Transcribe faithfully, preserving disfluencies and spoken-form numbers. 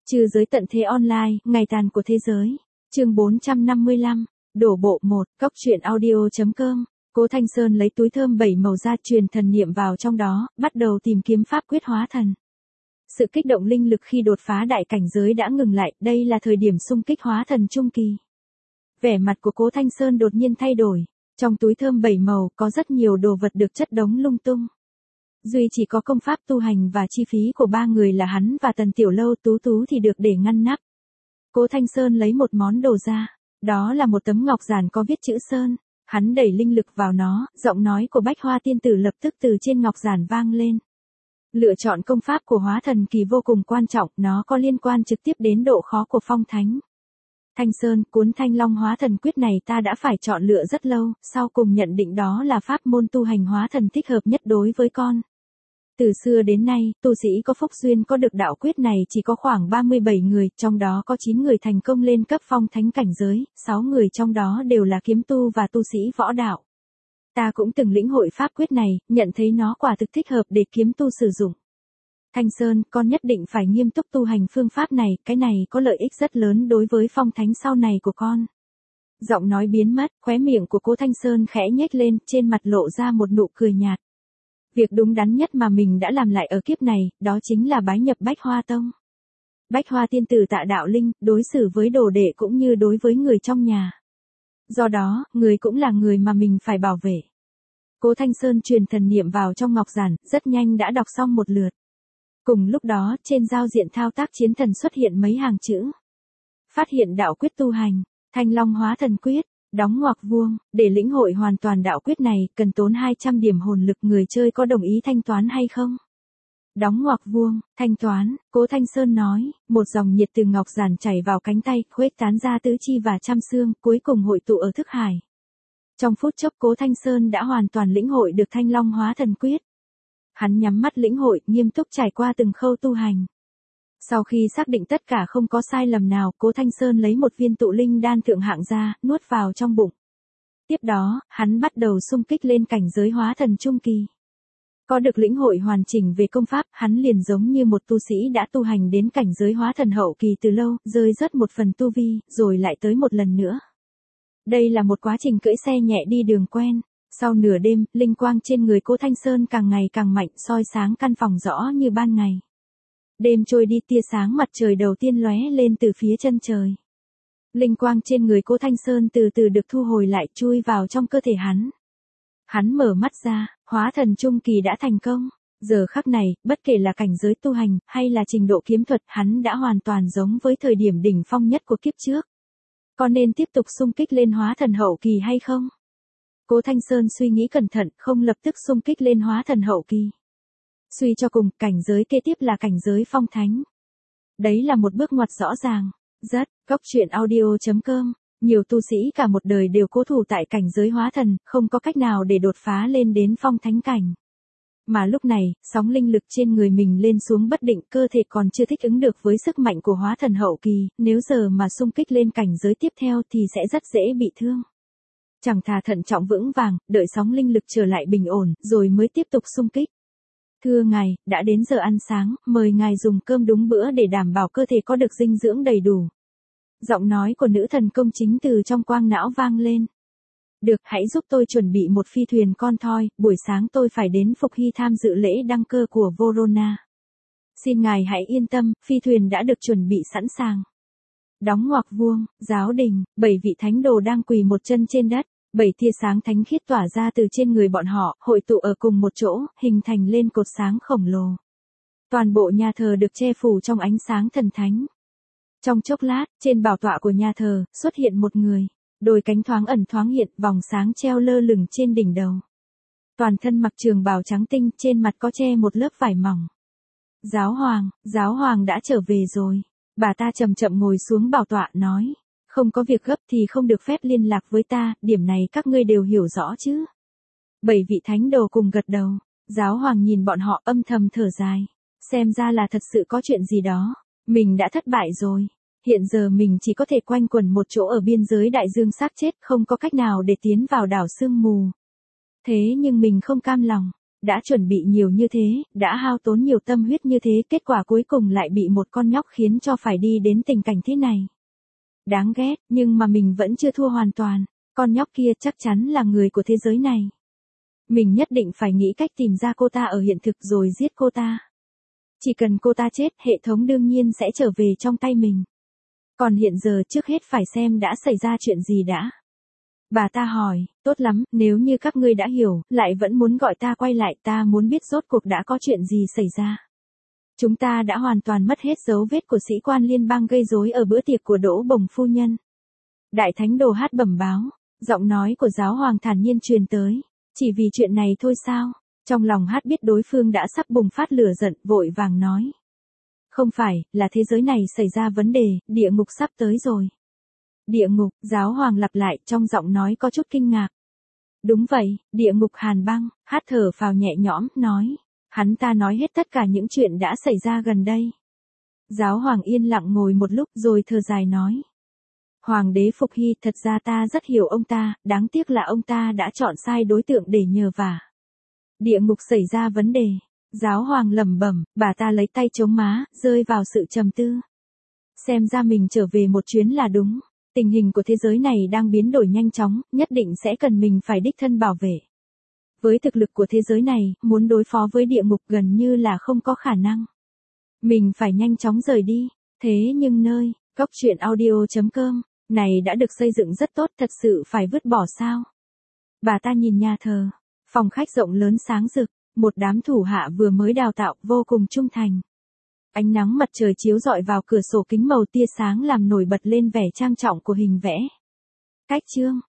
Trừ giới tận thế online, ngày tàn của thế giới. Chương bốn trăm năm mươi lăm, đổ bộ một, cóc truyện audio.com. Cố Thanh Sơn lấy túi thơm bảy màu ra, truyền thần niệm vào trong đó, bắt đầu tìm kiếm pháp quyết hóa thần. Sự kích động linh lực khi đột phá đại cảnh giới đã ngừng lại, đây là thời điểm xung kích hóa thần trung kỳ. Vẻ mặt của Cố Thanh Sơn đột nhiên thay đổi, trong túi thơm bảy màu có rất nhiều đồ vật được chất đống lung tung. Duy chỉ có công pháp tu hành và chi phí của ba người là hắn và Tần Tiểu Lâu Tú Tú thì được để ngăn nắp. Cố Thanh Sơn lấy một món đồ ra, đó là một tấm ngọc giản có viết chữ sơn, hắn đẩy linh lực vào nó, giọng nói của Bách Hoa tiên tử lập tức từ trên ngọc giản vang lên. Lựa chọn công pháp của hóa thần kỳ vô cùng quan trọng, nó có liên quan trực tiếp đến độ khó của phong thánh. Thanh Sơn, cuốn Thanh Long hóa thần quyết này ta đã phải chọn lựa rất lâu, sau cùng nhận định đó là pháp môn tu hành hóa thần thích hợp nhất đối với con. Từ xưa đến nay, tu sĩ có phúc duyên có được đạo quyết này chỉ có khoảng ba mươi bảy người, trong đó có chín người thành công lên cấp phong thánh cảnh giới, sáu người trong đó đều là kiếm tu và tu sĩ võ đạo. Ta cũng từng lĩnh hội pháp quyết này, nhận thấy nó quả thực thích hợp để kiếm tu sử dụng. Thanh Sơn, con nhất định phải nghiêm túc tu hành phương pháp này, cái này có lợi ích rất lớn đối với phong thánh sau này của con. Giọng nói biến mất, khóe miệng của Cố Thanh Sơn khẽ nhếch lên, trên mặt lộ ra một nụ cười nhạt. Việc đúng đắn nhất mà mình đã làm lại ở kiếp này, đó chính là bái nhập Bách Hoa Tông. Bách Hoa tiên tử Tạ Đạo Linh, đối xử với đồ đệ cũng như đối với người trong nhà. Do đó, người cũng là người mà mình phải bảo vệ. Cố Thanh Sơn truyền thần niệm vào trong ngọc giản, rất nhanh đã đọc xong một lượt. Cùng lúc đó, trên giao diện thao tác chiến thần xuất hiện mấy hàng chữ. Phát hiện đạo quyết tu hành, Thanh Long hóa thần quyết. Đóng ngoặc vuông, để lĩnh hội hoàn toàn đạo quyết này, cần tốn hai trăm điểm hồn lực, người chơi có đồng ý thanh toán hay không? Đóng ngoặc vuông, thanh toán, Cố Thanh Sơn nói, một dòng nhiệt từ ngọc giản chảy vào cánh tay, khuếch tán ra tứ chi và trăm xương, cuối cùng hội tụ ở thức hải. Trong phút chốc Cố Thanh Sơn đã hoàn toàn lĩnh hội được Thanh Long hóa thần quyết. Hắn nhắm mắt lĩnh hội, nghiêm túc trải qua từng khâu tu hành. Sau khi xác định tất cả không có sai lầm nào, Cố Thanh Sơn lấy một viên tụ linh đan thượng hạng ra, nuốt vào trong bụng. Tiếp đó, hắn bắt đầu xung kích lên cảnh giới hóa thần trung kỳ. Có được lĩnh hội hoàn chỉnh về công pháp, hắn liền giống như một tu sĩ đã tu hành đến cảnh giới hóa thần hậu kỳ từ lâu, rơi rớt một phần tu vi, rồi lại tới một lần nữa. Đây là một quá trình cưỡi xe nhẹ đi đường quen. Sau nửa đêm, linh quang trên người Cố Thanh Sơn càng ngày càng mạnh, soi sáng căn phòng rõ như ban ngày. Đêm trôi đi, tia sáng mặt trời đầu tiên lóe lên từ phía chân trời. Linh quang trên người Cố Thanh Sơn từ từ được thu hồi lại, chui vào trong cơ thể hắn. Hắn mở mắt ra, hóa thần trung kỳ đã thành công. Giờ khắc này, bất kể là cảnh giới tu hành, hay là trình độ kiếm thuật, hắn đã hoàn toàn giống với thời điểm đỉnh phong nhất của kiếp trước. Có nên tiếp tục xung kích lên hóa thần hậu kỳ hay không? Cố Thanh Sơn suy nghĩ cẩn thận, không lập tức xung kích lên hóa thần hậu kỳ. Suy cho cùng, cảnh giới kế tiếp là cảnh giới phong thánh. Đấy là một bước ngoặt rõ ràng. Rất, cóc truyện audio.com, nhiều tu sĩ cả một đời đều cố thủ tại cảnh giới hóa thần, không có cách nào để đột phá lên đến phong thánh cảnh. Mà lúc này, sóng linh lực trên người mình lên xuống bất định, cơ thể còn chưa thích ứng được với sức mạnh của hóa thần hậu kỳ, nếu giờ mà xung kích lên cảnh giới tiếp theo thì sẽ rất dễ bị thương. Chẳng thà thận trọng vững vàng, đợi sóng linh lực trở lại bình ổn, rồi mới tiếp tục xung kích. Thưa ngài, đã đến giờ ăn sáng, mời ngài dùng cơm đúng bữa để đảm bảo cơ thể có được dinh dưỡng đầy đủ. Giọng nói của nữ thần công chính từ trong quang não vang lên. Được, hãy giúp tôi chuẩn bị một phi thuyền con thoi, buổi sáng tôi phải đến Phục Hy tham dự lễ đăng cơ của Vorona. Xin ngài hãy yên tâm, phi thuyền đã được chuẩn bị sẵn sàng. Đóng ngoặc vuông, giáo đình, bảy vị thánh đồ đang quỳ một chân trên đất. Bảy tia sáng thánh khiết tỏa ra từ trên người bọn họ, hội tụ ở cùng một chỗ, hình thành lên cột sáng khổng lồ. Toàn bộ nhà thờ được che phủ trong ánh sáng thần thánh. Trong chốc lát, trên bảo tọa của nhà thờ, xuất hiện một người. Đôi cánh thoáng ẩn thoáng hiện, vòng sáng treo lơ lửng trên đỉnh đầu. Toàn thân mặc trường bào trắng tinh, trên mặt có che một lớp vải mỏng. Giáo hoàng, giáo hoàng đã trở về rồi. Bà ta chậm chậm ngồi xuống bảo tọa nói. Không có việc gấp thì không được phép liên lạc với ta, điểm này các ngươi đều hiểu rõ chứ. Bảy vị thánh đồ cùng gật đầu. Giáo hoàng nhìn bọn họ âm thầm thở dài. Xem ra là thật sự có chuyện gì đó. Mình đã thất bại rồi. Hiện giờ mình chỉ có thể quanh quẩn một chỗ ở biên giới đại dương xác chết, không có cách nào để tiến vào đảo sương mù. Thế nhưng mình không cam lòng. Đã chuẩn bị nhiều như thế, đã hao tốn nhiều tâm huyết như thế, kết quả cuối cùng lại bị một con nhóc khiến cho phải đi đến tình cảnh thế này. Đáng ghét, nhưng mà mình vẫn chưa thua hoàn toàn. Con nhóc kia chắc chắn là người của thế giới này. Mình nhất định phải nghĩ cách tìm ra cô ta ở hiện thực rồi giết cô ta. Chỉ cần cô ta chết, hệ thống đương nhiên sẽ trở về trong tay mình. Còn hiện giờ trước hết phải xem đã xảy ra chuyện gì đã. Bà ta hỏi, tốt lắm, nếu như các ngươi đã hiểu, lại vẫn muốn gọi ta quay lại, ta muốn biết rốt cuộc đã có chuyện gì xảy ra. Chúng ta đã hoàn toàn mất hết dấu vết của sĩ quan liên bang gây rối ở bữa tiệc của Đỗ Bồng phu nhân. Đại thánh đồ Hát bẩm báo, giọng nói của giáo hoàng thản nhiên truyền tới, chỉ vì chuyện này thôi sao? Trong lòng Hát biết đối phương đã sắp bùng phát lửa giận, vội vàng nói. Không phải, là thế giới này xảy ra vấn đề, địa ngục sắp tới rồi. Địa ngục, giáo hoàng lặp lại trong giọng nói có chút kinh ngạc. Đúng vậy, địa ngục hàn băng, Hát thở phào nhẹ nhõm, nói. Hắn ta nói hết tất cả những chuyện đã xảy ra gần đây. Giáo hoàng yên lặng ngồi một lúc rồi thở dài nói. Hoàng đế Phục Hy, thật ra ta rất hiểu ông ta, đáng tiếc là ông ta đã chọn sai đối tượng để nhờ vả. Địa ngục xảy ra vấn đề. Giáo hoàng lẩm bẩm, bà ta lấy tay chống má, rơi vào sự trầm tư. Xem ra mình trở về một chuyến là đúng. Tình hình của thế giới này đang biến đổi nhanh chóng, nhất định sẽ cần mình phải đích thân bảo vệ. Với thực lực của thế giới này, muốn đối phó với địa ngục gần như là không có khả năng. Mình phải nhanh chóng rời đi. Thế nhưng nơi, góc truyện audio chấm com, này đã được xây dựng rất tốt, thật sự phải vứt bỏ sao? Bà ta nhìn nhà thờ, phòng khách rộng lớn sáng rực, một đám thủ hạ vừa mới đào tạo vô cùng trung thành. Ánh nắng mặt trời chiếu rọi vào cửa sổ kính màu tia sáng làm nổi bật lên vẻ trang trọng của hình vẽ. Cách chương